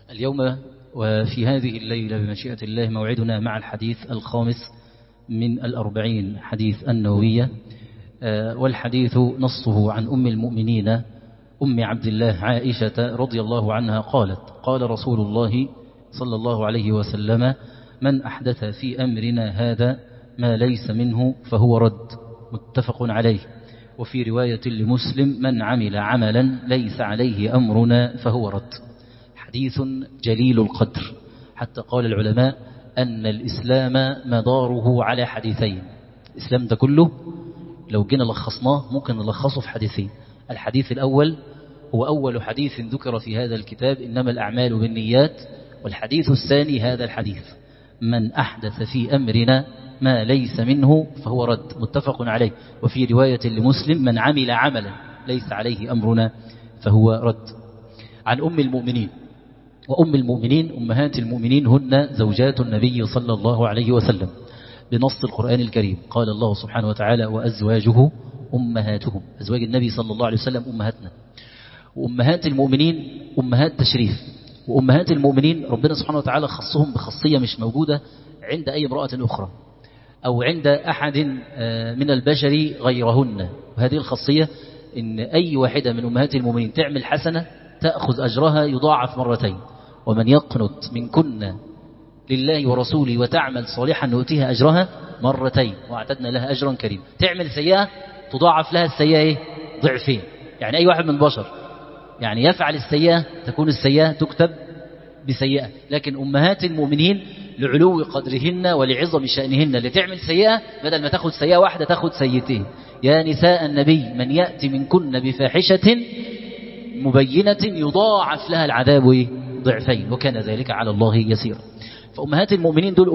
اليوم وفي هذه الليلة بمشيئة الله موعدنا مع الحديث الخامس من 40 حديث النووية، والحديث نصه عن أم المؤمنين أم عبد الله عائشة رضي الله عنها قالت: قال رسول الله صلى الله عليه وسلم: من أحدث في أمرنا هذا ما ليس منه فهو رد. متفق عليه. وفي رواية لمسلم: من عمل عملا ليس عليه أمرنا فهو رد. حديث جليل القدر، حتى قال العلماء أن الإسلام مداره على حديثين. الإسلام ده كله لو جينا لخصناه ممكن نلخصه في حديثين. الحديث الأول هو أول حديث ذكر في هذا الكتاب: إنما الأعمال بالنيات. والحديث الثاني هذا الحديث: من أحدث في أمرنا ما ليس منه فهو رد. متفق عليه. وفي رواية لمسلم: من عمل عملا ليس عليه أمرنا فهو رد. عن أم المؤمنين. وأم المؤمنين أمهات المؤمنين هن زوجات النبي صلى الله عليه وسلم بنص القرآن الكريم. قال الله سبحانه وتعالى: وأزواجه أمهاتهم. أزواج النبي صلى الله عليه وسلم أمهاتنا. وأمهات المؤمنين أمهات تشريف. وأمهات المؤمنين ربنا سبحانه وتعالى خصهم بخاصية مش موجودة عند أي امرأة أخرى أو عند أحد من البشر غيرهن. وهذه الخاصية إن أي واحدة من أمهات المؤمنين تعمل حسنة تأخذ أجرها يضاعف مرتين. ومن يقنت منكن لله ورسوله وتعمل صالحا نؤتيها أجرها مرتين وأعتدنا لها أجرا كريما. تعمل سيئة تضاعف لها السيئة ضعفين. يعني أي واحد من البشر يعني يفعل السيئة تكون السيئة تكتب بسيئة، لكن أمهات المؤمنين لعلو قدرهن ولعظم شأنهن اللي تعمل سيئة بدل ما تاخد سيئة واحدة تاخد سيئتين. يا نساء النبي من يأتي منكن بفاحشة مبينة يضاعف لها العذاب ضعفين وكان ذلك على الله يسيرا. فأمهات المؤمنين دول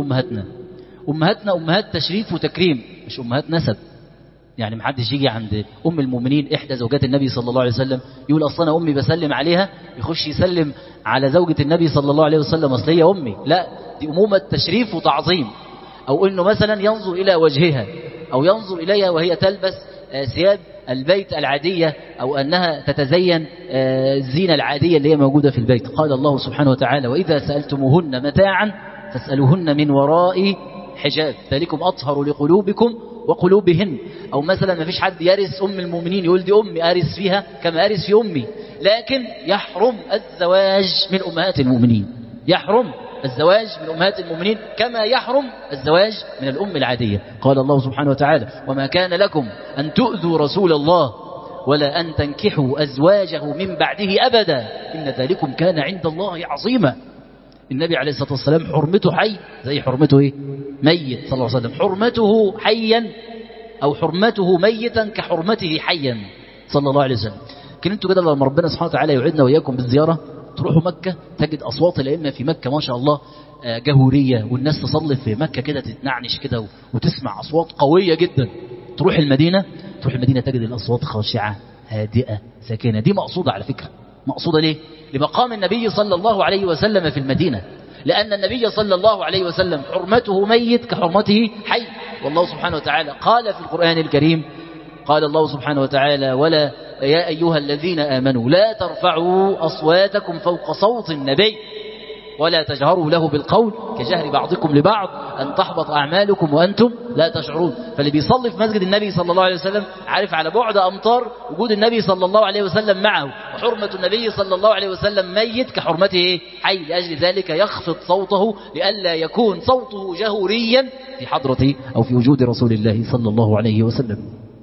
أمهاتنا أمهات تشريف وتكريم، مش أمهات نسب. يعني محدش يجي عند أم المؤمنين إحدى زوجات النبي صلى الله عليه وسلم يقول أصلا أمي بسلم عليها، يخش يسلم على زوجة النبي صلى الله عليه وسلم أصل هي أمي. لا، دي أمومة تشريف وتعظيم. أو إنه مثلا ينظر إلى وجهها أو ينظر إليها وهي تلبس ثياب البيت العادية أو أنها تتزين الزينة العادية اللي هي موجودة في البيت. قال الله سبحانه وتعالى: وإذا سألتموهن متاعا فاسألوهن من وراء حجاب ذلكم أطهر لقلوبكم وقلوبهن. أو مثلا ما فيش حد يرث أم المؤمنين يقول دي أمي أرث فيها كما أرث في أمي، لكن يحرم الزواج من أمهات المؤمنين. يحرم الزواج من أمهات المؤمنين كما يحرم الزواج من الأم العادية. قال الله سبحانه وتعالى: وما كان لكم أن تؤذوا رسول الله ولا أن تنكحوا أزواجه من بعده أبدا إن ذلكم كان عند الله عظيما. النبي عليه الصلاة والسلام حرمته حي زي حرمته ميت صلى الله عليه وسلم. حرمته حيا أو حرمته ميتا كحرمته حيا صلى الله عليه وسلم. لكن انتوا كده لما ربنا سبحانه وتعالى يوعدنا وإياكم بالزيارة تروحوا مكة تجد أصوات الأئمة في مكة ما شاء الله جهورية، والناس تصلي في مكة كده تتنعنش كده وتسمع أصوات قوية جدا. تروح المدينة تجد الأصوات خاشعة هادئة ساكنة. دي مقصودة على فكرة. مقصودة ليه؟ لمقام النبي صلى الله عليه وسلم في المدينة، لأن النبي صلى الله عليه وسلم حرمته ميت كحرمته حي. والله سبحانه وتعالى قال في القرآن الكريم، قال الله سبحانه وتعالى: ولا يا أيها الذين آمنوا لا ترفعوا أصواتكم فوق صوت النبي ولا تجهروا له بالقول كجهر بعضكم لبعض أن تحبط أعمالكم وأنتم لا تشعرون. فاللي بيصلي في مسجد النبي صلى الله عليه وسلم عارف على بعد أمطار وجود النبي صلى الله عليه وسلم معه، وحرمة النبي صلى الله عليه وسلم ميت كحرمته حي. لأجل ذلك يخفض صوته لئلا يكون صوته جهوريا في حضرة أو في وجود رسول الله صلى الله عليه وسلم.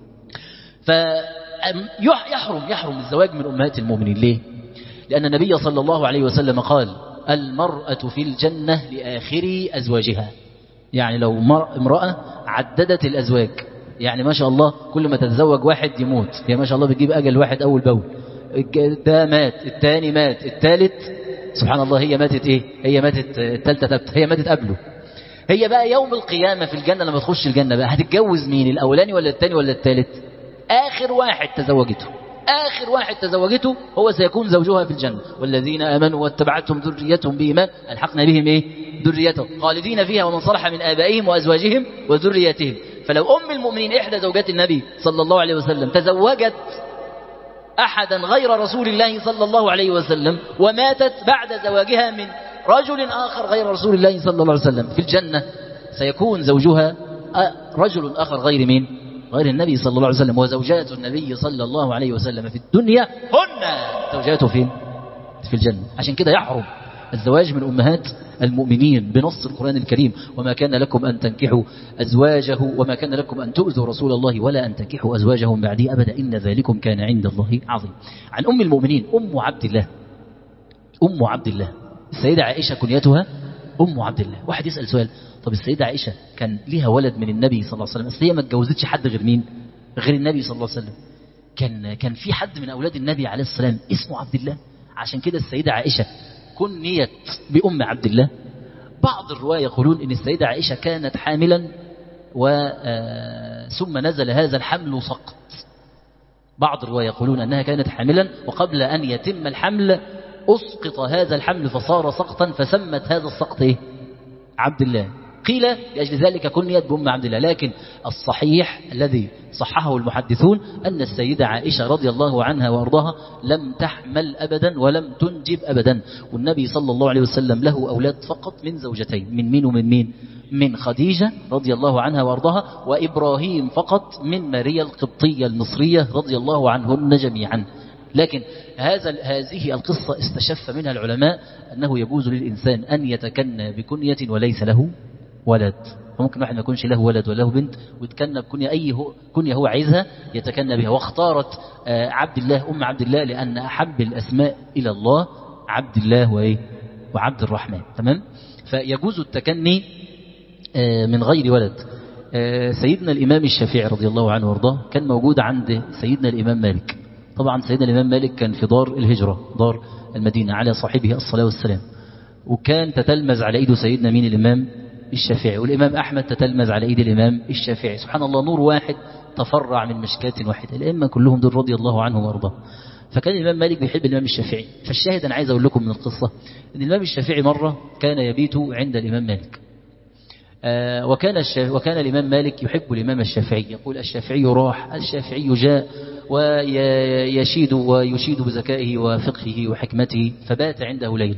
يحرم الزواج من أمهات المؤمنين. ليه؟ لأن النبي صلى الله عليه وسلم قال: المرأة في الجنة لآخر أزواجها. يعني لو امرأة عددت الأزواج، يعني ما شاء الله كل ما تتزوج واحد يموت، هي ما شاء الله بتجيب أجل واحد أول بول، ده مات الثاني مات الثالث سبحان الله هي ماتت هي ماتت الثالثة هي ماتت قبله. هي بقى يوم القيامة في الجنة لما تخش الجنة بقى هتتجوز مين؟ الأولاني ولا الثاني ولا الثالث؟ آخر واحد تزوجته هو سيكون زوجها في الجنة. والذين آمنوا واتبعتهم ذريتهم بإيمان ألحقنا بهم ذريتهم خالدين فيها ومن صلح من آبائهم وأزواجهم وذريتهم. فلو أم المؤمنين إحدى زوجات النبي صلى الله عليه وسلم تزوجت أحدا غير رسول الله صلى الله عليه وسلم وماتت بعد زواجها من رجل آخر غير رسول الله صلى الله عليه وسلم، في الجنة سيكون زوجها رجل آخر غير مين؟ غير النبي صلى الله عليه وسلم. وزوجات النبي صلى الله عليه وسلم في الدنيا هن زوجاته فين؟ في الجنة. عشان كده يحرم الزواج من أمهات المؤمنين بنص القرآن الكريم: وما كان لكم أن تنكحوا أزواجه وما كان لكم أن تؤذوا رسول الله ولا أن تنكحوا أزواجه من بعدي أبدا إن ذلكم كان عند الله عظيم. عن أم المؤمنين أم عبد الله، أم عبد الله السيدة عائشة كنيتها أم عبد الله. واحد يسأل سؤال: طب السيدة عائشة كان ليها ولد من النبي صلى الله عليه وسلم، بس هي ما اتجوزتش حد غير مين؟ غير النبي صلى الله عليه وسلم. كان في حد من أولاد النبي عليه السلام اسمه عبد الله، عشان كده السيدة عائشة كنيت بأم عبد الله. بعض الرواية يقولون إن السيدة عائشة كانت حاملا ثم نزل هذا الحمل سقط. بعض الرواية يقولون أنها كانت حاملا وقبل أن يتم الحمل أسقط هذا الحمل فصار سقطا، فسمت هذا السقط إيه؟ عبد الله. قيل لأجل ذلك كنيت بأم عبد الله، لكن الصحيح الذي صححه المحدثون أن السيدة عائشة رضي الله عنها وأرضاها لم تحمل أبدا ولم تنجب أبدا، والنبي صلى الله عليه وسلم له أولاد فقط من زوجتين، من مين ومن مين؟ من خديجة رضي الله عنها وأرضاها، وإبراهيم فقط من ماريا القبطية المصرية رضي الله عنهن جميعا. لكن هذه القصة استشف منها العلماء أنه يجوز للإنسان أن يتكنى بكنية وليس له ولد، فممكن واحد ما يكونش له ولد ولا له بنت ويتكنى بكنية أي كنية هو عايزها يتكنى بها. واختارت عبد الله أم عبد الله لأن أحب الأسماء إلى الله عبد الله وعبد الرحمن. تمام؟ فيجوز التكني من غير ولد. سيدنا الإمام الشافعي رضي الله عنه وارضاه كان موجود عند سيدنا الإمام مالك. طبعا سيدنا الإمام مالك كان في دار الهجرة، دار المدينة، على صاحبه الصلاة والسلام، وكان تتلمذ على إيده سيدنا مين؟ الإمام الشافعي. والإمام أحمد تتلمذ على إيد الإمام الشافعي. سبحان الله، نور واحد تفرع من مشكاة واحدة. الأئمة كلهم دول رضي الله عنهم وارضاه. فكان الإمام مالك بيحب الإمام الشافعي. فالشاهد أنا عايز أقول لكم من القصة أن الإمام الشافعي مرة كان يبيت عند الإمام مالك، وكان الإمام مالك يحب الإمام الشافعي، يقول: الشافعي راح، الشافعي جاء، ويشيد بذكائه وفقهه وحكمته، فبات عنده ليلة.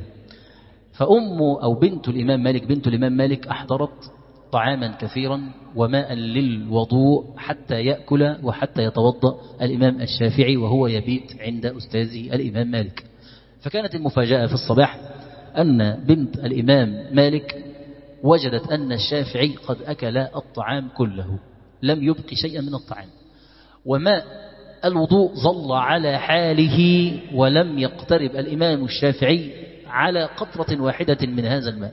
فأمه أو بنت الإمام مالك أحضرت طعاما كثيرا وماء للوضوء حتى يأكل وحتى يتوضأ الإمام الشافعي وهو يبيت عند أستاذه الإمام مالك. فكانت المفاجأة في الصباح أن بنت الإمام مالك وجدت أن الشافعي قد أكل الطعام كله، لم يبق شيئا من الطعام، وماء الوضوء ظل على حاله ولم يقترب الإمام الشافعي على قطرة واحدة من هذا الماء.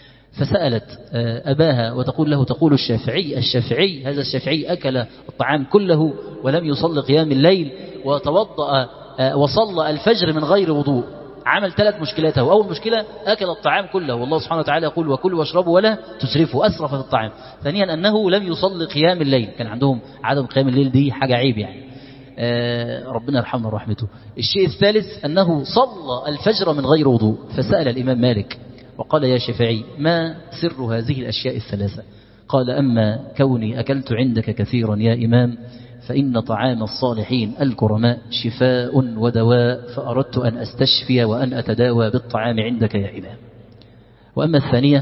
فسألت أباها وتقول له، تقول: الشافعي هذا الشافعي أكل الطعام كله ولم يصلي قيام الليل وتوضأ وصلى الفجر من غير وضوء. عمل 3 مشكلات. أول مشكلة أكل الطعام كله، والله سبحانه وتعالى يقول: وكلوا واشربوا ولا تسرفوا، أسرف في الطعام. ثانيا أنه لم يصلي قيام الليل، كان عندهم عدم قيام الليل، دي حاجة عيب يعني، ربنا يرحمنا ورحمته. الشيء الثالث أنه صلى الفجر من غير وضوء. فسأل الإمام مالك وقال: يا شافعي، ما سر هذه الأشياء الثلاثة؟ قال: أما كوني أكلت عندك كثيرا يا إمام، فإن طعام الصالحين الكرماء شفاء ودواء، فأردت أن أستشفي وأن أتداوى بالطعام عندك يا إمام. وأما الثانية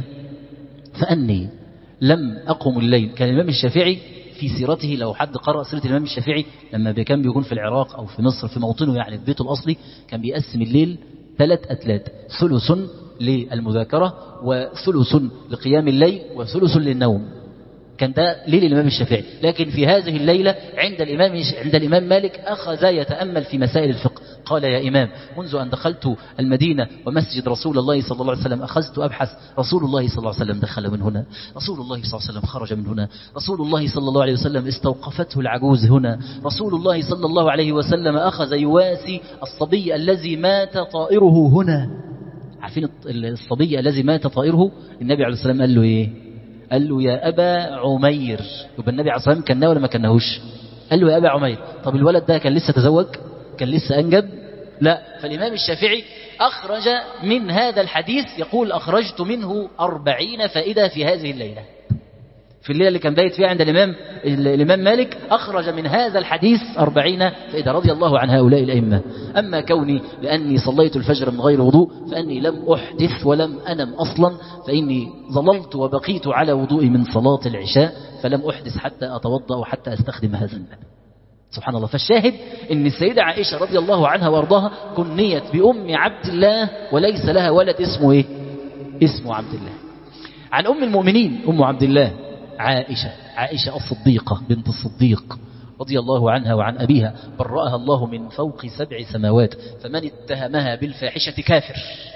فأني لم أقم الليل. كان الإمام الشافعي في سيرته، لو حد قرأ سيرة الإمام الشافعي لما كان بيكون في العراق أو في مصر في موطنه يعني في بيته الأصلي، كان بيقسم الليل 3 أتلات: ثلث للمذاكرة وثلث لقيام الليل وثلث للنوم. كان ده ليل الإمام الشافعي. لكن في هذه الليلة عند الإمام مالك أخذ يتأمل في مسائل الفقه. قال: يا إمام، منذ أن دخلت المدينة ومسجد رسول الله صلى الله عليه وسلم أخذت أبحث، رسول الله صلى الله عليه وسلم دخل من هنا، رسول الله صلى الله عليه وسلم خرج من هنا، رسول الله صلى الله عليه وسلم استوقفته العجوز هنا، رسول الله صلى الله عليه وسلم أخذ يواسي الصبي الذي مات طائره هنا. عارفين الصبي الذي مات طائره؟ النبي عليه الصلاة والسلام قال له إيه؟ قال له: يا أبا عمير. يبقى النبي عليه الصلاة والسلام كناه ولا ما كناهوش؟ قال له: يا أبا عمير. طب الولد ده كان لسه تزوج؟ كان لسه أنجب؟ لا. فالإمام الشافعي أخرج من هذا الحديث، يقول: أخرجت منه 40 فائدة في هذه الليلة. في الليلة اللي كان بايت فيها عند الإمام مالك أخرج من هذا الحديث 40 فإذا رضي الله عن هؤلاء الأئمة. أما كوني لأني صليت الفجر من غير وضوء فأني لم أحدث ولم أنم أصلا، فإني ظللت وبقيت على وضوء من صلاة العشاء فلم أحدث حتى أتوضأ وحتى أستخدم هذا الماء. سبحان الله. فالشاهد أن السيدة عائشة رضي الله عنها وارضاها كنيت بأم عبد الله وليس لها ولد اسمه إيه؟ اسمه عبد الله. عن أم المؤمنين أم عبد الله عائشة الصديقة بنت الصديق رضي الله عنها وعن أبيها برأها الله من فوق 7 سماوات، فمن اتهمها بالفاحشة كافر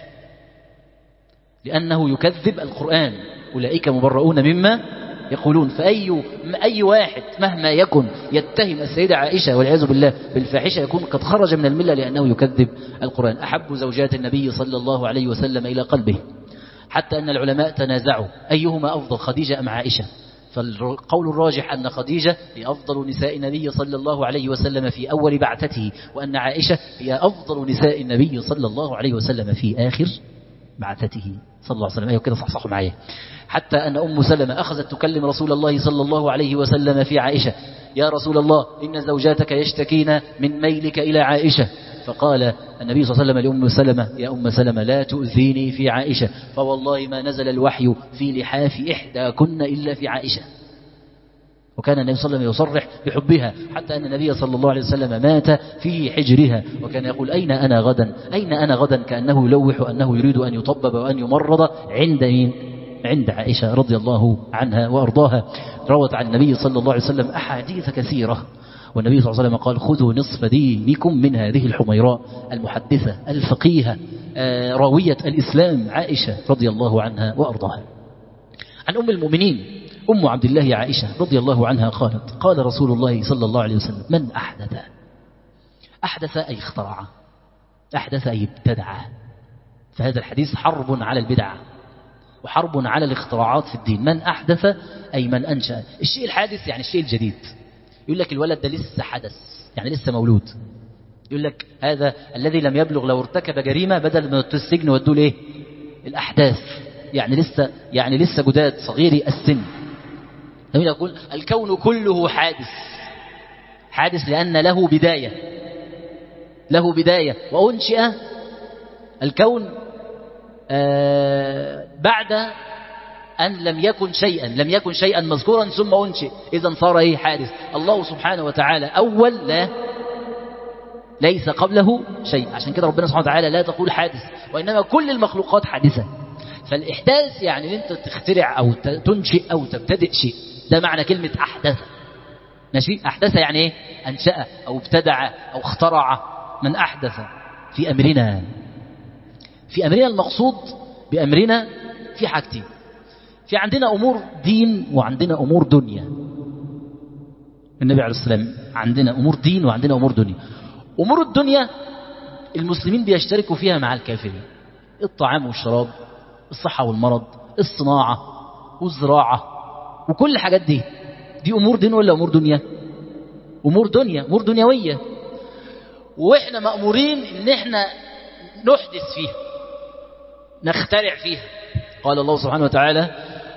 لأنه يكذب القرآن، أولئك مبرؤون مما يقولون. فأي واحد مهما يكن يتهم السيدة عائشة والعياذ بالله بالفاحشة يكون قد خرج من الملة لأنه يكذب القرآن. أحب زوجات النبي صلى الله عليه وسلم إلى قلبه، حتى أن العلماء تنازعوا أيهما أفضل، خديجة أم عائشة؟ فالقول الراجح أن خديجة هي أفضل نساء النبي صلى الله عليه وسلم في أول بعثته، وأن عائشة هي أفضل نساء النبي صلى الله عليه وسلم في آخر بعثته صلى الله عليه وسلم. أيوة كده صحصحوا معايا. حتى أن أم سلمة أخذت تكلم رسول الله صلى الله عليه وسلم في عائشة: يا رسول الله إن زوجاتك يشتكين من ميلك إلى عائشة. فقال النبي صلى الله عليه وسلم لأم سلمة: يا أم سلمة لا تؤذيني في عائشة، فوالله ما نزل الوحي في لحاف إحداكن إلا في عائشة. وكان النبي صلى الله عليه وسلم يصرح بحبها، حتى أن النبي صلى الله عليه وسلم مات في حجرها، وكان يقول: أين أنا غدا، أين أنا غدا، كأنه يلوح أنه يريد أن يطبب وأن يمرض عند مين؟ عند عائشة رضي الله عنها وأرضاها. روت عن النبي صلى الله عليه وسلم أحاديث كثيرة، والنبي صلى الله عليه وسلم قال: خذوا نصف دينكم من هذه الحميراء المحدثة الفقيهة راوية الإسلام عائشة رضي الله عنها وأرضاها. عن أم المؤمنين أم عبد الله عائشة رضي الله عنها قالت: قال رسول الله صلى الله عليه وسلم: من أحدث أي اخترع، أحدث أي ابتدع. فهذا الحديث حرب على البدع وحرب على الاختراعات في الدين. من أحدث أي من أنشأ. الشيء الحادث يعني الشيء الجديد. يقول لك الولد ده لسه حدث، يعني لسه مولود. يقول لك هذا الذي لم يبلغ لو ارتكب جريمة بدل من السجن ودوا له الأحداث، يعني لسه جداد صغيري السن. يقول الكون كله حادث لأن له بداية وأنشئ الكون بعد أن لم يكن شيئا مذكورا ثم أنشئ، إذن صار حادث. الله سبحانه وتعالى أول، ليس قبله شيء. عشان كده ربنا سبحانه وتعالى لا تقول حادث، وإنما كل المخلوقات حادثة. فالإحداث يعني أنت تخترع أو تنشئ أو تبتدئ شيء، ده معنى كلمة أحدث. ماشي؟ أحدث يعني إيه؟ أنشأ أو ابتدع أو اخترع. من أحدث في أمرنا المقصود بأمرنا في حاجتين: في عندنا أمور دين وعندنا أمور دنيا. النبي عليه الصلاة والسلام عندنا أمور دين وعندنا أمور دنيا. أمور الدنيا المسلمين بيشتركوا فيها مع الكافرين: الطعام والشراب، الصحة والمرض، الصناعة والزراعة، وكل الحاجات دي أمور دين ولا أمور دنيا؟ أمور دنيا، أمور دنيوية. وإحنا مأمورين إن إحنا نحدث فيها، نخترع فيها. قال الله سبحانه وتعالى: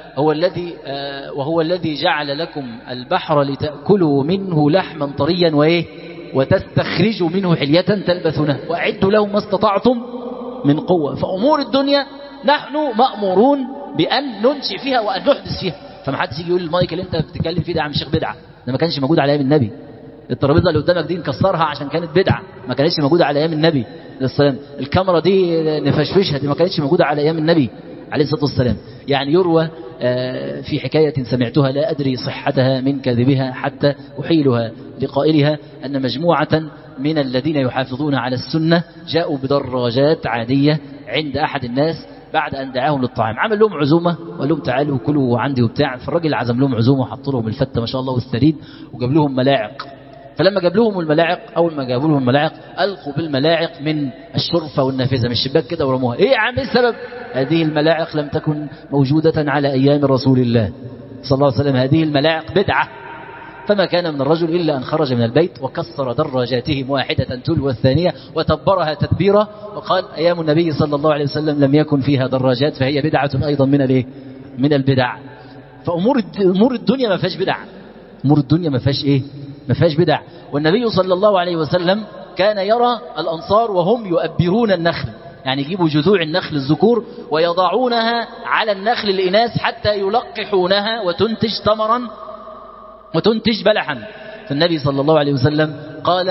وهو الذي جعل لكم البحر لتأكلوا منه لحما طريا وتستخرجوا منه حلية تلبسونها وأعدوا لهم ما استطعتم من قوة. فأمور الدنيا نحن مأمورون بأن ننشئ فيها وأن نحدث فيها. فما حدش يجي يقول المايك اللي انت بتتكلم فيه ده يا عم الشيخ بدعة، ده ما كانش موجود على ايام النبي. الترابيزه اللي قدامك دي نكسرها عشان كانت بدعة، ما كانتش موجودة على ايام النبي عليه السلام. الكاميرا دي نفشفشها، دي ما كانتش موجودة على ايام النبي عليه الصلاة والسلام. يعني يروى في حكاية سمعتها لا أدري صحتها من كذبها حتى أحيلها لقائلها، أن مجموعة من الذين يحافظون على السنة جاءوا بدراجات عادية عند أحد الناس بعد أن دعاهم للطعام. عمل لهم عزومة وقال لهم تعالوا كلوا عندي وبتاع. فالراجل عزم لهم عزومة وحط لهم الفتة ما شاء الله والثريد وجاب لهم ملاعق. فلما جاب لهم الملاعق، أول ما جابوا لهم الملاعق ألقوا بالملاعق من الشرفة والنافذة من الشباك كده ورموها. إيه يا عم السبب؟ هذه الملاعق لم تكن موجودة على أيام رسول الله صلى الله عليه وسلم، هذه الملاعق بدعة. فما كان من الرجل إلا أن خرج من البيت وكسر دراجاتهم واحدة تلو الثانية وتبرها تدبيرا، وقال أيام النبي صلى الله عليه وسلم لم يكن فيها دراجات فهي بدعة أيضا من البدع. فأمور الدنيا ما فيهاش بدع. أمور الدنيا ما فيهاش إيه؟ ما فيهاش بدع. والنبي صلى الله عليه وسلم كان يرى الأنصار وهم يؤبرون النخل، يعني يجيبوا جذوع النخل الذكور ويضعونها على النخل الإناث حتى يلقحونها وتنتج تمرا وتنتج بلحا. فالنبي صلى الله عليه وسلم قال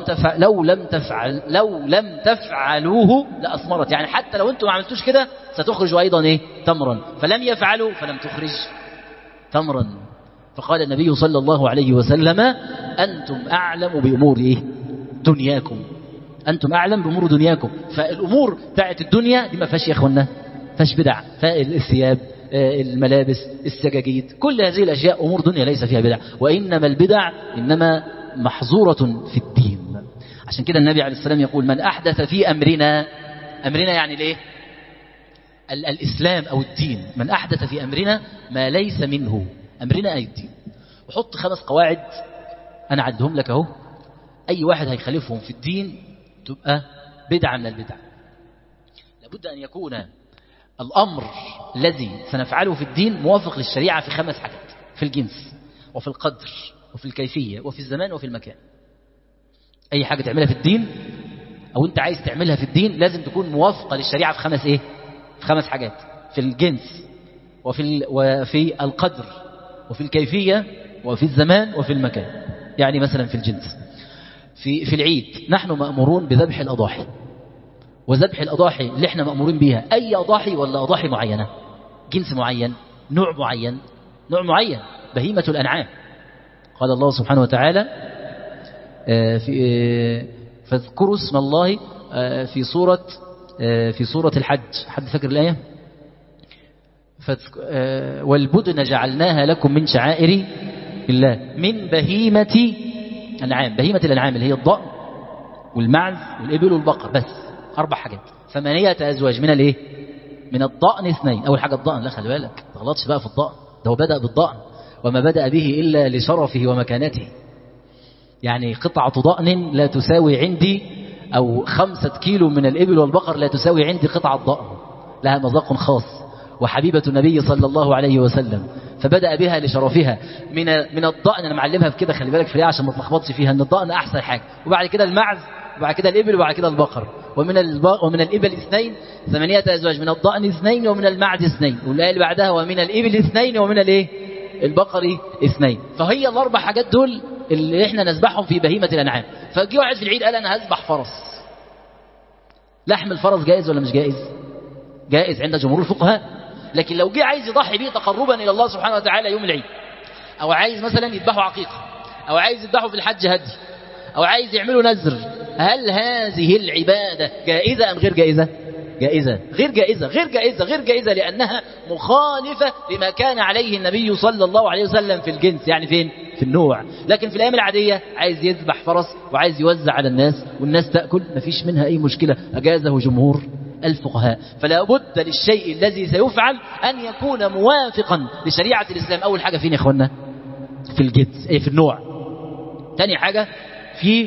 لو لم تفعلوه لأثمرت، يعني حتى لو أنتم ما عملتوش كده ستخرج أيضا إيه؟ تمرا. فلم يفعلوا فلم تخرج تمرا. فقال النبي صلى الله عليه وسلم أنتم أعلم بأمور إيه؟ دنياكم. أنتم أعلم بأمور دنياكم. فالأمور بتاعت الدنيا دي ما فيهاش يا أخوانا، فيهاش بدع. فالثياب، الملابس، السجاجيد، كل هذه الأشياء أمور دنيا ليس فيها بدع. وإنما البدع إنما محظورة في الدين. عشان كده النبي عليه السلام يقول من أحدث في أمرنا يعني ليه؟ الإسلام أو الدين. من أحدث في أمرنا ما ليس منه. أمرنا أي الدين. وحط 5 قواعد أنا عدهم لك أهو، أي واحد هيخالفهم في الدين تبقى بدعة من البدع. لابد أن يكون الأمر الذي سنفعله في الدين موافق للشريعة في 5 حاجات: في الجنس وفي القدر وفي الكيفية وفي الزمان وفي المكان. أي حاجة تعملها في الدين أو أنت عايز تعملها في الدين لازم تكون موافقة للشريعة في 5 إيه؟ في 5 حاجات: في الجنس وفي القدر وفي الكيفية وفي الزمان وفي المكان. يعني مثلا في الجنس، في العيد نحن مأمورون بذبح الأضاحي، وذبح الأضاحي اللي احنا مأمورين بيها أي أضاحي ولا أضاحي معينة؟ جنس معين، نوع معين، بهيمة الأنعام. قال الله سبحانه وتعالى فاذكروا اسم الله في سورة الحج. حد فاكر الآية؟ والبدن جعلناها لكم من شعائر الله من بهيمة الأنعام. بهيمة الأنعام اللي هي الضأن والمعز والإبل والبقر، بس 4 حاجات. 8 أزواج من الايه؟ من الضأن 2. أول حاجة الضأن، لا خلي بالك ما تغلطش بقى في الضأن، ده هو بدأ بالضأن وما بدأ به إلا لشرفه ومكانته. يعني قطعة ضأن لا تساوي عندي، أو 5 كيلو من الإبل والبقر لا تساوي عندي قطعة ضأن، لها مذاق خاص وحبيبة النبي صلى الله عليه وسلم، فبدأ بها لشرفها. من الضأن، أنا معلمها في كده خلي بالك فيها عشان ما تلخبطش فيها، أن الضأن أحسن حاجة، وبعد كده المعز، وبعد كده الإبل، وبعد كده البقر. ومن الإبل 2 8 أزواج، من الضأن 2 ومن المعز 2، والآية اللي بعدها ومن الإبل 2 ومن البقر 2. فهي ال4 حاجات دول اللي احنا نذبحهم في بهيمة الأنعام. فجي واحد في العيد قال أنا هذبح فرس. لحم الفرس جائز ولا مش جائز؟ جائز عند جمهور الفقهاء. لكن لو جه عايز يضحي به تقربا إلى الله سبحانه وتعالى يوم العيد، أو عايز مثلا يذبحوا عقيقة، أو عايز يذبحوا في الحج هدي، أو عايز يعملوا نذر، هل هذه العبادة جائزة أم غير جائزة؟ جائزة. غير جائزة لأنها مخالفة لما كان عليه النبي صلى الله عليه وسلم في الجنس، يعني فين؟ في النوع. لكن في الأيام العادية عايز يذبح فرس وعايز يوزع على الناس والناس تأكل، مفيش منها أي مشكلة، أجازه جمهور الفقهاء. فلا بد للشيء الذي سيفعل أن يكون موافقا لشريعة الإسلام. أول حاجة فين يا إخوانا؟ في الجنس، في النوع. ثاني حاجة في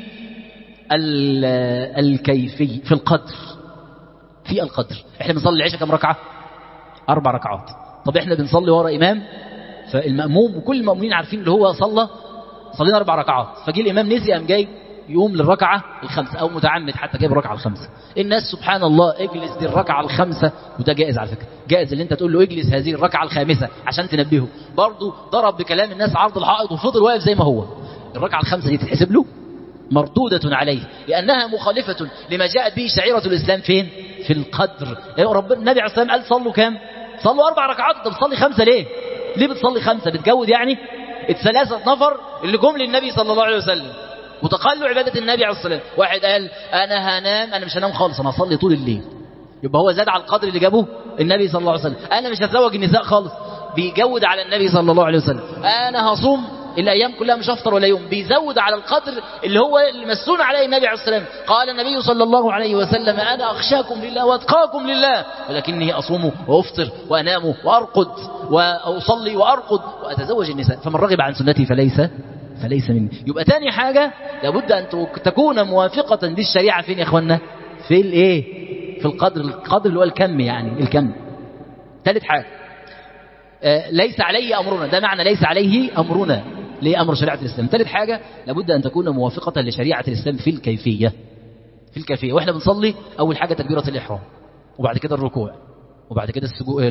الكيفية، في القدر. احنا بنصلي العشاء كم ركعة؟ 4 ركعات. طب احنا بنصلي ورا إمام، فالمأموم وكل المؤمنين عارفين اللي هو صلينا 4 ركعات، فجي الإمام نسي قام جاي يقوم للركعة ال5، أو متعمد حتى جايب الركعة ال5. الناس سبحان الله اجلس دي الركعة ال5، وده جائز على فكرة، جائز اللي انت تقول له اجلس هذه الركعة ال5 عشان تنبهه. برضه ضرب بكلام الناس عرض الحائط وفضل واقف زي ما هو. الركعة ال5 دي تتحسب له مردودة عليه، لأنها مخالفة لما جاءت به شعيرة الإسلام فين؟ في القدر. ربنا النبي عليه الصلاة والسلام قال صلوا كام؟ صلوا 4 ركعات. انت بتصلي 5 ليه؟ ليه بتصلي 5؟ بتجود يعني؟ ال3 نفر اللي جم للنبي صلى الله عليه وسلم وتقلوا عبادة النبي عليه الصلاة والسلام، واحد قال أنا هنام، أنا مش هنام خالص، أنا هصلي طول الليل، يبقى هو زاد على القدر اللي جابه النبي صلى الله عليه وسلم. أنا مش هتزوج النساء خالص، بيجود على النبي صلى الله عليه وسلم. أنا هصوم الأيام كلها مش هفطر ولا يوم، بيزود على القدر اللي هو اللي مسون عليه النبي عليه الصلاة والسلام. قال النبي صلى الله عليه وسلم أنا أخشاكم لله وأتقاكم لله، ولكني أصوم وأفطر وأنام وأرقد وأصلي وأرقد وأتزوج النساء، فمن رغب عن سنتي فليس مني. يبقى تاني حاجة لابد أن تكون موافقة للشريعة فين يا أخوانا؟ في القدر اللي هو الكم، يعني الكم. ثالث حاجة ليس عليه أمرنا، ده معنى ليس عليه أمرنا، ليه أمر شريعة الإسلام. ثالث حاجة لابد أن تكون موافقة لشريعة الإسلام في الكيفية. وإحنا بنصلي أول حاجة تكبيرة الإحرام، وبعد كده الركوع، وبعد كده السجود،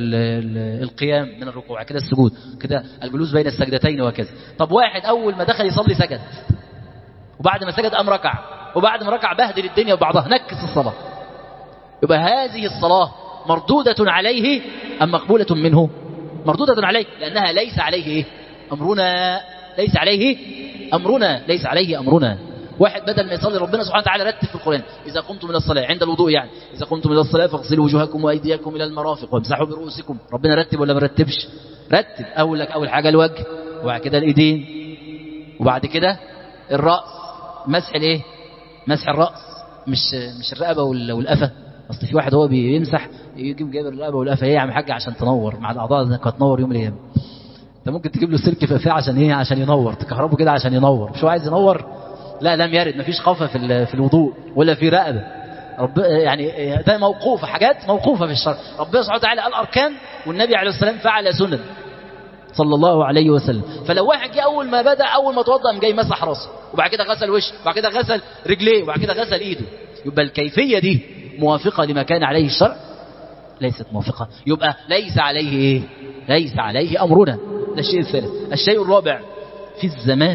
القيام من الركوع، كده السجود، كده الجلوس بين السجدتين وكذا. طب واحد أول ما دخل يصلي سجد، وبعد ما سجد قام ركع، وبعد ما ركع بهدل الدنيا وبعضها، نكس الصلاة. يبقى هذه الصلاة مردودة عليه أم مقبولة منه؟ مردودة عليه، لأنها ليس عليه إيه؟ أمرنا. ليس عليه أمرنا، ليس عليه أمرنا. واحد بدل ما يصلي ربنا سبحانه وتعالى رتب في القرآن: إذا قمتم من الصلاة، عند الوضوء يعني، إذا قمتم من الصلاة فاغسلوا وجوهكم وأيديكم إلى المرافق وامسحوا برؤوسكم. ربنا رتب ولا ما رتبش؟ رتب. أول حاجة الوجه، وبعد كده الإيدين، وبعد كده الرأس. مسح الإيه؟ مسح الرأس، مش الرقبة والقفا. أصل في واحد هو بيمسح يجيب جايب الرقبة والقفا. إيه يا عم حاج؟ عشان تنور مع الأعضاء، إنك هتنور يوم الأيام. أنت ممكن تجيب له سلك في قفاه عشان إيه؟ عشان ينور، تكهربه كده عشان ينور. مش هو عايز ينور؟ لا، لم يرد، مفيش قفا في الوضوء ولا في رقبة. يعني ده موقوفة، حاجات موقوفة في الشرع. ربنا سبحانه وتعالى قال أركان، والنبي عليه الصلاة والسلام فعل سنن صلى الله عليه وسلم. فلو واحد جه أول ما توضأ جاي مسح راسه، وبعد كده غسل وشه، وبعد كده غسل رجليه، وبعد كده غسل إيده، يبقى الكيفية دي موافقة لما كان عليه الشرع؟ ليست موافقة. يبقى ليس عليه إيه؟ ليس عليه أمرنا. ده الشيء الثالث. الشيء الرابع في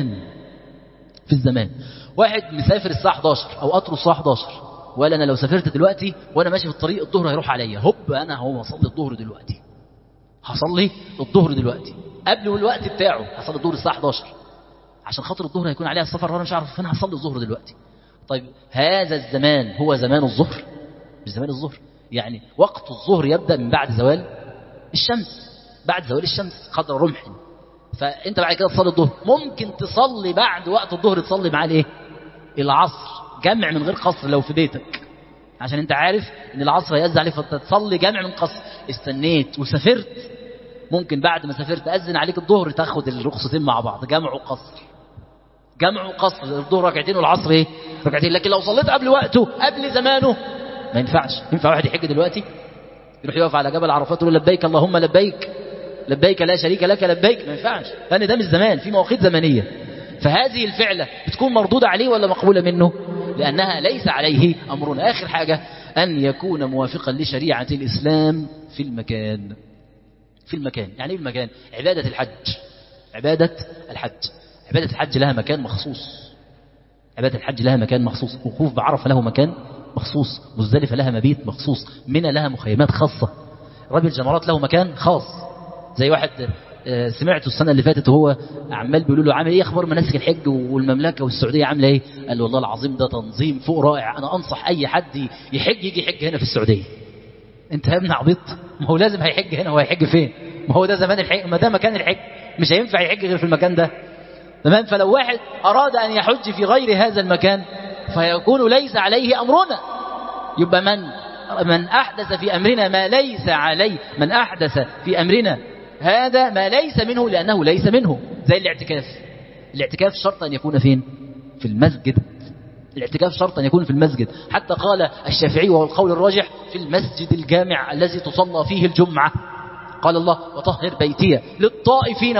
الزمان. واحد مسافر الساعة 11 أو قطره الساعة 11، ولا أنا لو سافرت دلوقتي وأنا ماشي في الطريق الظهر هيروح عليا، أنا هو هصلي الظهر دلوقتي، هصلي الظهر دلوقتي قبل الوقت بتاعه، هصلي الظهر الساعة 11 عشان خاطر الظهر هيكون عليها السفر وأنا مش عارف فين هصلي الظهر دلوقتي. طيب هذا الزمان هو زمان الظهر؟ مش زمان الظهر. يعني وقت الظهر يبدأ من بعد زوال الشمس، بعد زوال الشمس قدر رمح. فانت بعد كده تصلي الظهر، ممكن تصلي بعد وقت الظهر تصلي معاه الايه؟ العصر، جمع من غير قصر لو في بيتك، عشان انت عارف ان العصر هيأذن عليك فتصلي جمع من قصر. استنيت وسافرت، ممكن بعد ما سافرت أذن عليك الظهر تاخد الرخصتين مع بعض، جمع وقصر. الظهر ركعتين والعصر ايه؟ ركعتين. لكن لو صليت قبل وقته قبل زمانه ما ينفعش. ينفع واحد يحج دلوقتي يروح يقف على جبل عرفات يقول لبيك اللهم لبيك، لبيك لا شريك لك لبيك؟ ما ينفعش، لأن ده مش زمان، في مواقيت زمنية. فهذه الفعلة بتكون مردودة عليه ولا مقبولة منه؟ لأنها ليس عليه أمرنا. آخر حاجة أن يكون موافقا لشريعة الإسلام في المكان. يعني ايه المكان؟ عبادة الحج لها مكان مخصوص. وقوف بعرفة له مكان مخصوص، مزدلفة لها مبيت مخصوص، منى لها مخيمات خاصة، رمي الجمرات له مكان خاص. زي واحد سمعته السنة اللي فاتت وهو عمال بيقولوا له عامل ايه اخبار مناسك الحج والمملكة والسعودية عامله ايه؟ قال له والله العظيم ده تنظيم فوق رائع، انا انصح اي حد يجي يحج هنا في السعودية. انت يا ابن عبيط، ما هو لازم هيحج هنا وهيحج فين؟ ما هو ده زمان الحج، ما ده مكان الحج، مش هينفع يحج غير في المكان ده. تمام؟ فلو واحد اراد ان يحج في غير هذا المكان فيكون ليس عليه امرنا. يبقى من احدث في امرنا ما ليس عليه، من احدث في امرنا هذا ما ليس منه لأنه ليس منه. زي الاعتكاف شرط أن يكون فين؟ في المسجد. الاعتكاف شرط أن يكون في المسجد. حتى قال الشافعي وهو القول الراجح في المسجد الجامع الذي تصلى فيه الجمعة، قال الله وطهر بيتي للطائفين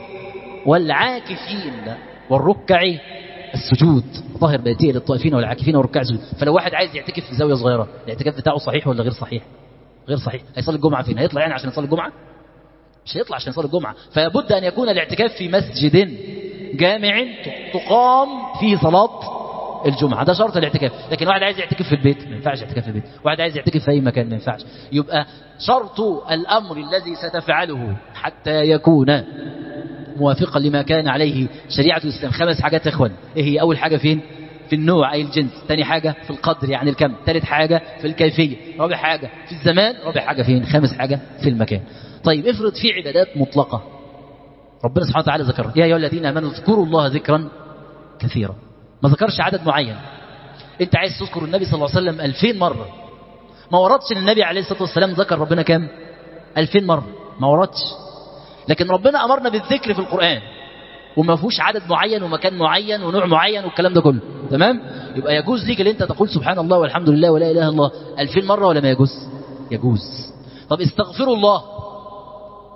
والعاكفين والركع السجود. وطهر بيتي للطائفين والعاكفين والركع السجود. فلو واحد عايز يعتكف في زاوية صغيرة، الاعتكاف بتاعه صحيح ولا غير صحيح؟ غير صحيح. هيصلي الجمعة فين؟ هيطلع يعني عشان يصلي الجمعة؟ مش هيطلع عشان يصلي الجمعة. فيبد أن يكون الاعتكاف في مسجد جامع تقام فيه صلاة الجمعة، ده شرط الاعتكاف. لكن واحد عايز يعتكف في البيت ما ينفعش يعتكف في البيت، واحد عايز يعتكف في أي مكان ما ينفعش. يبقى شرط الأمر الذي ستفعله حتى يكون موافقا لما كان عليه شريعة الإسلام 5 حاجات يا إخوان. إيه هي؟ أول حاجة فين؟ في النوع أي الجنس. ثاني حاجة في القدر يعني الكم. ثالث حاجة في الكيفية. رابع حاجة في الزمان. رابع حاجة فين؟ 5 حاجة في المكان. طيب افرض في عبادات مطلقة ربنا سبحانه وتعالى ذكرها، يا أيها الذين آمنوا اذكروا الله ذكرا كثيرا، ما ذكرش عدد معين. انت عايز تذكر النبي صلى الله عليه وسلم 2000 مرة، ما وردش ان النبي عليه الصلاة والسلام ذكر ربنا كام؟ 2000 مرة، ما وردش. لكن ربنا أمرنا بالذكر في القرآن وما فيهوش عدد معين ومكان معين ونوع معين والكلام ده كله. تمام؟ يبقى يجوز ليك اللي انت تقول سبحان الله والحمد لله ولا إله إلا الله 2000 مرة ولا ما يجوز؟ يجوز. طب استغفروا الله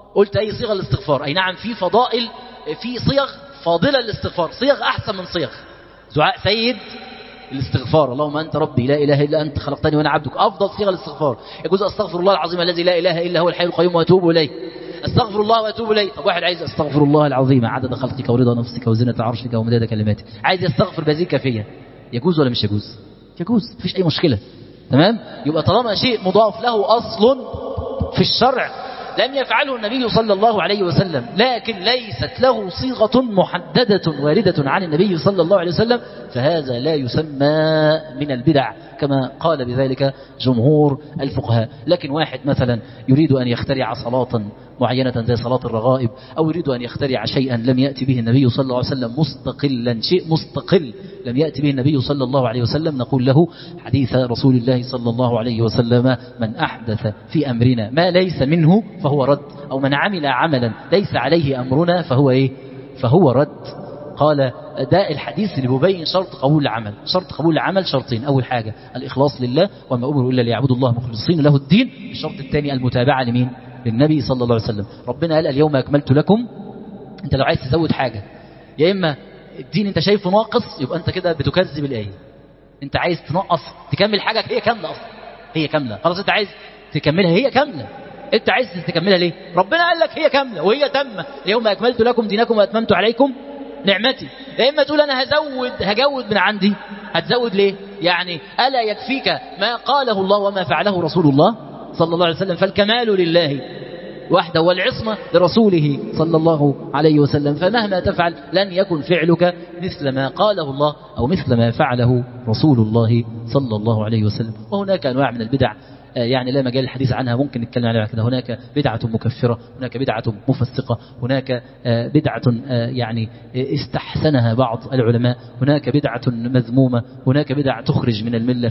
قلت أي صيغة الاستغفار، أي نعم في فضائل، في صيغ فاضلة للاستغفار، صيغ أحسن من صيغ. دعاء سيد الاستغفار، اللهم أنت ربي لا إله إلا أنت خلقتني وأنا عبدك، أفضل صيغة الاستغفار. يجوز أستغفر الله العظيم الذي لا إله إلا هو الحي القيوم وأتوب إليه، أستغفر الله وأتوب إليه. طب واحد عايز أستغفر الله العظيم عدد خلقك ورضا نفسك وزنة عرشك ومداد كلماتك، عايز يستغفر بهذه الكيفية، يجوز ولا مش يجوز؟ يجوز، مفيش أي مشكلة. تمام؟ يبقى طالما شيء مضاف له أصل في الشرع لم يفعله النبي صلى الله عليه وسلم، لكن ليست له صيغة محددة واردة عن النبي صلى الله عليه وسلم، فهذا لا يسمى من البدع كما قال بذلك جمهور الفقهاء. لكن واحد مثلا يريد أن يخترع صلاة معينة زي صلاة الرغائب، أو يريد أن يخترع شيئا لم يأتي به النبي صلى الله عليه وسلم مستقلا، شيء مستقل لم يأتي به النبي صلى الله عليه وسلم، نقول له حديث رسول الله صلى الله عليه وسلم: من أحدث في أمرنا ما ليس منه فهو رد، أو من عمل عملا ليس عليه أمرنا فهو إيه؟ فهو رد. قال ده الحديث اللي بيبين شرط قبول العمل. شرط قبول العمل شرطين: أول حاجة الإخلاص لله، وما أمروا إلا ليعبدوا الله مخلصين له الدين. الشرط الثاني المتابعة لمين؟ للنبي صلى الله عليه وسلم. ربنا قال: اليوم أكملت لكم. أنت لو عايز تزود حاجة، يا إما الدين أنت شايفه ناقص، يبقى أنت كده بتكذب الآية. أنت عايز تنقص تكمل حاجة هي كاملة أصلا، هي كاملة خلاص، أنت عايز تكملها هي كاملة. أنت عايز تكملها ليه؟ ربنا قال لك هي كاملة وهي تامة: اليوم أكملت لكم دينكم وأتممت عليكم نعمتي. يا إما تقول أنا هجود من عندي. هتزود ليه؟ يعني ألا يكفيك ما قاله الله وما فعله رسول الله صلى الله عليه وسلم؟ فالكمال لله وحده والعصمة لرسوله صلى الله عليه وسلم، فمهما تفعل لن يكن فعلك مثل ما قاله الله أو مثل ما فعله رسول الله صلى الله عليه وسلم. وهناك أنواع من البدع يعني لا مجال الحديث عنها، ممكن نتكلم عليها كده. هناك بدعة مكفرة، هناك بدعة مفسقة، هناك بدعة يعني استحسنها بعض العلماء، هناك بدعة مذمومة، هناك بدعة تخرج من الملة.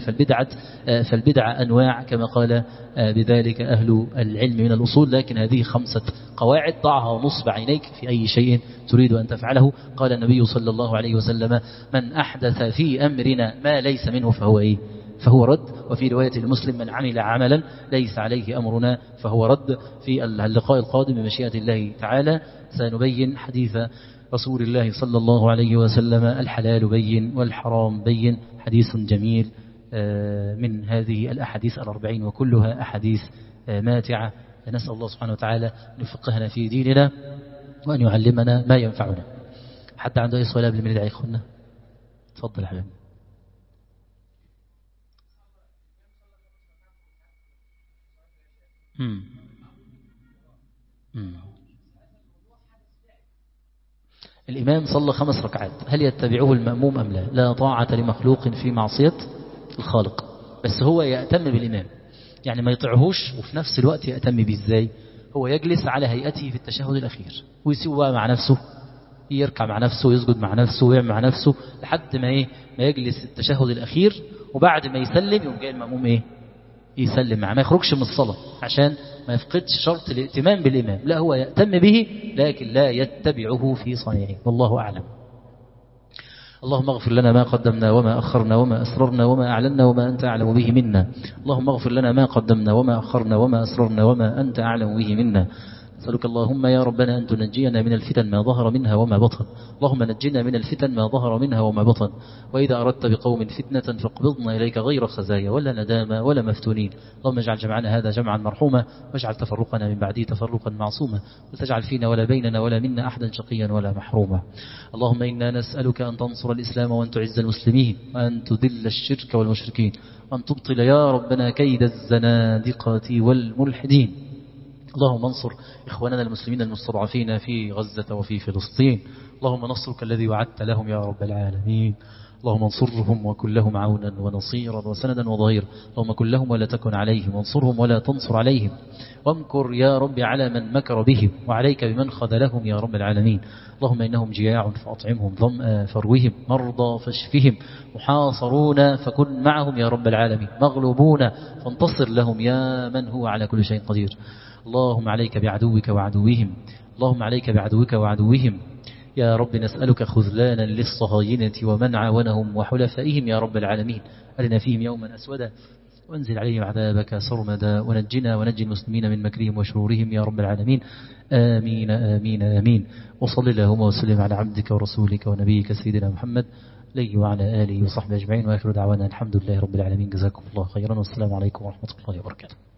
فالبدعة أنواع كما قال بذلك أهل العلم من الأصول. لكن هذه 5 قواعد ضعها ونصب عينيك في أي شيء تريد أن تفعله. قال النبي صلى الله عليه وسلم: من أحدث في أمرنا ما ليس منه فهو إيه؟ فهو رد. وفي رواية المسلم: من عمل عملا ليس عليه أمرنا فهو رد. في اللقاء القادم بمشيئة الله تعالى سنبين حديث رسول الله صلى الله عليه وسلم: الحلال بين والحرام بين. حديث جميل من هذه الأحاديث 40، وكلها أحاديث ماتعة. نسأل الله سبحانه وتعالى أن يفقهنا في ديننا وأن يعلمنا ما ينفعنا. حتى عنده أي سؤال قبل ما ندعي إخونا؟ تفضل حبيبي. الإمام صلى 5 ركعات، هل يتبعه المأموم أم لا؟ لا طاعة لمخلوق في معصية الخالق، بس هو يأتم بالإمام، يعني ما يطيعهوش وفي نفس الوقت يأتم به. إزاي؟ هو يجلس على هيئته في التشهد الأخير ويسيب بقى مع نفسه، يركع مع نفسه ويسجد مع نفسه ويعمل مع نفسه لحد ما يجلس التشهد الأخير، وبعد ما يسلم يوم جاي المأموم يسلم معه، ما يخرجش من الصلاة عشان ما يفقدش شرط الائتمام بالإمام. لا، هو يأتم به لكن لا يتبعه في صنيعه، والله أعلم. اللهم اغفر لنا ما قدمنا وما أخرنا وما أسررنا وما أعلنا وما أنت أعلم به منا. اللهم اغفر لنا ما قدمنا وما أخرنا وما أسررنا وما أنت أعلم به منا. نسألك اللهم يا ربنا أن تنجينا من الفتن ما ظهر منها وما بطن. اللهم نجنا من الفتن ما ظهر منها وما بطن. وإذا أردت بقوم فتنة فاقبضنا إليك غير خزايا ولا ندامة ولا مفتونين. اللهم اجعل جمعنا هذا جمعا مرحوما، واجعل تفرقنا من بعده تفرقا معصوما، وتجعل فينا ولا بيننا ولا منا أحدا شقيا ولا محروما. اللهم إنا نسألك أن تنصر الإسلام وأن تعز المسلمين وأن تذل الشرك والمشركين وأن تبطل يا ربنا كيد الزنادقة والملحدين. اللهم انصر إخواننا المسلمين المستضعفين في غزة وفي فلسطين. اللهم نصرك الذي وعدت لهم يا رب العالمين. اللهم انصرهم وكن لهم عونا ونصيرا وسندا وظهيرا. اللهم كن لهم ولا تكن عليهم، وانصرهم ولا تنصر عليهم، وامكر يا رب على من مكر بهم، وعليك بمن خذلهم يا رب العالمين. اللهم إنهم جياع فأطعمهم، ظمأ فاروهم، مرضى فاشفهم، محاصرون فكن معهم يا رب العالمين، مغلوبون فانتصر لهم يا من هو على كل شيء قدير. اللهم عليك بعدوك وعدوهم، اللهم عليك بعدوك وعدوهم يا رب. نسألك خذلانا للصهاينة ومن عاونهم وحلفائهم يا رب العالمين. أرنا فيهم يوما أسودا وانزل عليهم عذابك سرمدا، ونجنا ونجي المسلمين من مكرهم وشرورهم يا رب العالمين. آمين آمين آمين. وصل اللهم وسلم على عبدك ورسولك ونبيك سيدنا محمد عليه وعلى آله وصحبه أجمعين، وآخر دعوانا الحمد لله رب العالمين. جزاكم الله خيرا، والسلام عليكم ورحمة الله وبركاته.